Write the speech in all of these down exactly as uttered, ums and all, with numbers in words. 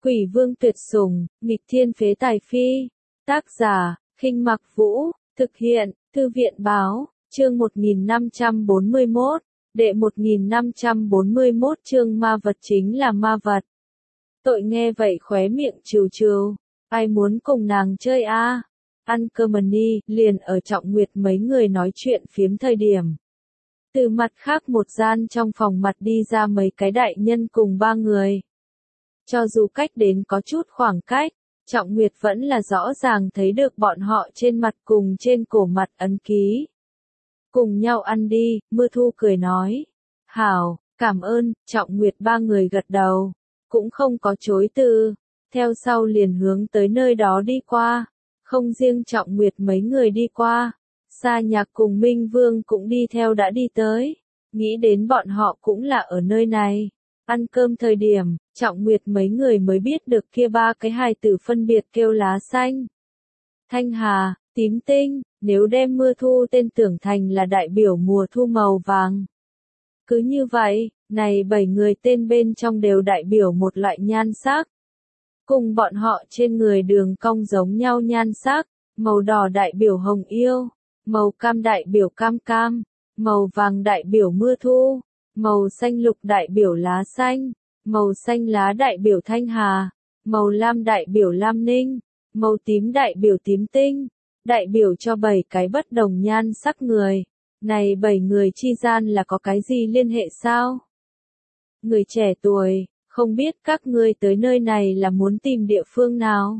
Quỷ vương tuyệt sủng, nghịch thiên phế tài phi. Tác giả, Khinh Mặc Vũ, thực hiện, Thư viện báo, chương một nghìn năm trăm bốn mươi mốt, đệ một nghìn năm trăm bốn mươi mốt chương ma vật chính là ma vật. Tội nghe vậy khóe miệng trừ trừ, ai muốn cùng nàng chơi a? À? Ăn cơm đi, liền ở Trọng Nguyệt mấy người nói chuyện phiếm thời điểm. Từ mặt khác một gian trong phòng mặt đi ra mấy cái đại nhân cùng ba người. Cho dù cách đến có chút khoảng cách, Trọng Nguyệt vẫn là rõ ràng thấy được bọn họ trên mặt cùng trên cổ mặt ấn ký. Cùng nhau ăn đi, Mưa Thu cười nói. Hảo, cảm ơn, Trọng Nguyệt ba người gật đầu, cũng không có chối từ, theo sau liền hướng tới nơi đó đi qua. Không riêng Trọng Nguyệt mấy người đi qua, Sa Nhạc cùng Minh Vương cũng đi theo đã đi tới, nghĩ đến bọn họ cũng là ở nơi này. Ăn cơm thời điểm, Trọng Nguyệt mấy người mới biết được kia ba cái hài tử phân biệt kêu lá xanh, thanh hà, tím tinh, nếu đem Mưa Thu tên tưởng thành là đại biểu mùa thu màu vàng. Cứ như vậy, này bảy người tên bên trong đều đại biểu một loại nhan sắc. Cùng bọn họ trên người đường cong giống nhau nhan sắc, màu đỏ đại biểu hồng yêu, màu cam đại biểu cam cam, màu vàng đại biểu Mưa Thu, màu xanh lục đại biểu lá xanh, màu xanh lá đại biểu thanh hà, màu lam đại biểu lam ninh, màu tím đại biểu tím tinh, đại biểu cho bảy cái bất đồng nhan sắc người. Này bảy người chi gian là có cái gì liên hệ sao? Người trẻ tuổi, không biết các ngươi tới nơi này là muốn tìm địa phương nào?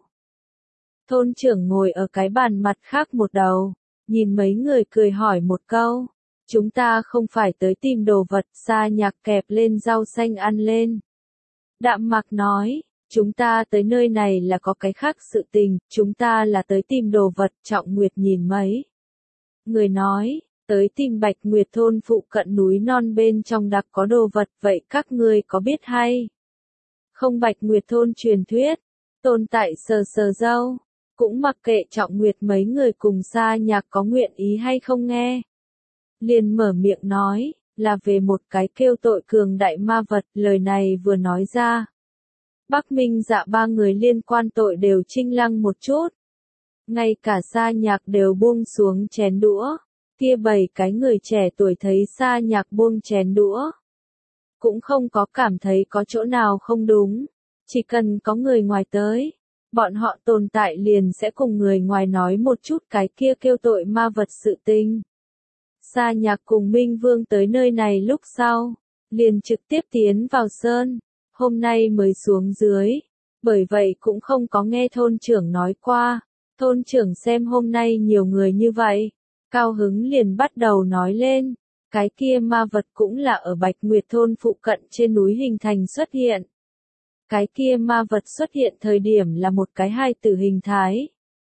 Thôn trưởng ngồi ở cái bàn mặt khác một đầu, nhìn mấy người cười hỏi một câu. Chúng ta không phải tới tìm đồ vật. Sa Nhạc kẹp lên rau xanh ăn lên. Đạm Mạc nói, chúng ta tới nơi này là có cái khác sự tình, chúng ta là tới tìm đồ vật. Trọng Nguyệt nhìn mấy người nói, tới tìm Bạch Nguyệt thôn phụ cận núi non bên trong đặc có đồ vật, vậy các ngươi có biết hay không Bạch Nguyệt thôn truyền thuyết, tồn tại sờ sờ dâu, cũng mặc kệ Trọng Nguyệt mấy người cùng Sa Nhạc có nguyện ý hay không nghe. Liền mở miệng nói, là về một cái kêu tội cường đại ma vật, lời này vừa nói ra. Bắc Minh Dạ ba người liên quan tội đều chinh lăng một chút. Ngay cả Sa Nhạc đều buông xuống chén đũa, kia bảy cái người trẻ tuổi thấy Sa Nhạc buông chén đũa. Cũng không có cảm thấy có chỗ nào không đúng, chỉ cần có người ngoài tới, bọn họ tồn tại liền sẽ cùng người ngoài nói một chút cái kia kêu tội ma vật sự tình. Sa Nhạc cùng Minh Vương tới nơi này lúc sau, liền trực tiếp tiến vào sơn, hôm nay mới xuống dưới, bởi vậy cũng không có nghe thôn trưởng nói qua. Thôn trưởng xem hôm nay nhiều người như vậy, cao hứng liền bắt đầu nói lên, cái kia ma vật cũng là ở Bạch Nguyệt thôn phụ cận trên núi hình thành xuất hiện. Cái kia ma vật xuất hiện thời điểm là một cái hài tử hình thái.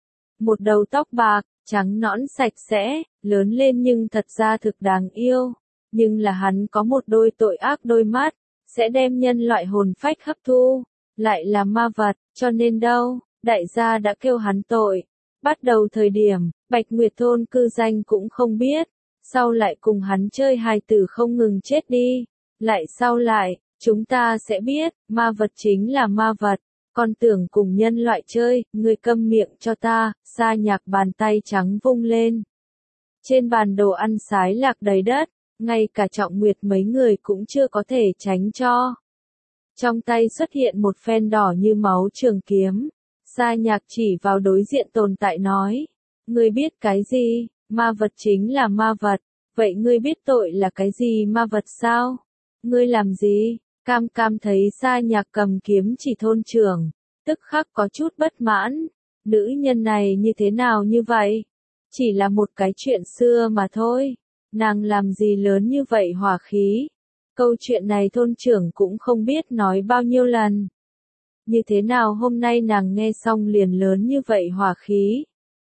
Một đầu tóc bạc, trắng nõn sạch sẽ, lớn lên nhưng thật ra thực đáng yêu, nhưng là hắn có một đôi tội ác đôi mắt, sẽ đem nhân loại hồn phách hấp thu, lại là ma vật, cho nên đâu, đại gia đã kêu hắn tội. Bắt đầu thời điểm, Bạch Nguyệt thôn cư danh cũng không biết, sau lại cùng hắn chơi hài tử không ngừng chết đi, lại sau lại, chúng ta sẽ biết, ma vật chính là ma vật. Con tưởng cùng nhân loại chơi, ngươi câm miệng cho ta. Sa Nhạc bàn tay trắng vung lên. Trên bàn đồ ăn xái lạc đầy đất, ngay cả Trọng Nguyệt mấy người cũng chưa có thể tránh cho. Trong tay xuất hiện một phen đỏ như máu trường kiếm. Sa Nhạc chỉ vào đối diện tồn tại nói, ngươi biết cái gì, ma vật chính là ma vật, vậy ngươi biết tội là cái gì ma vật sao? Ngươi làm gì? Cam Cam thấy Sa Nhạc cầm kiếm chỉ thôn trưởng, tức khắc có chút bất mãn, nữ nhân này như thế nào như vậy? Chỉ là một cái chuyện xưa mà thôi, nàng làm gì lớn như vậy hỏa khí? Câu chuyện này thôn trưởng cũng không biết nói bao nhiêu lần. Như thế nào hôm nay nàng nghe xong liền lớn như vậy hỏa khí?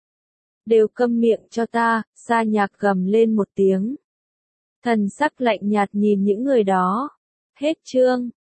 Đều câm miệng cho ta. Sa Nhạc gầm lên một tiếng. Thần sắc lạnh nhạt nhìn những người đó. Hết chương.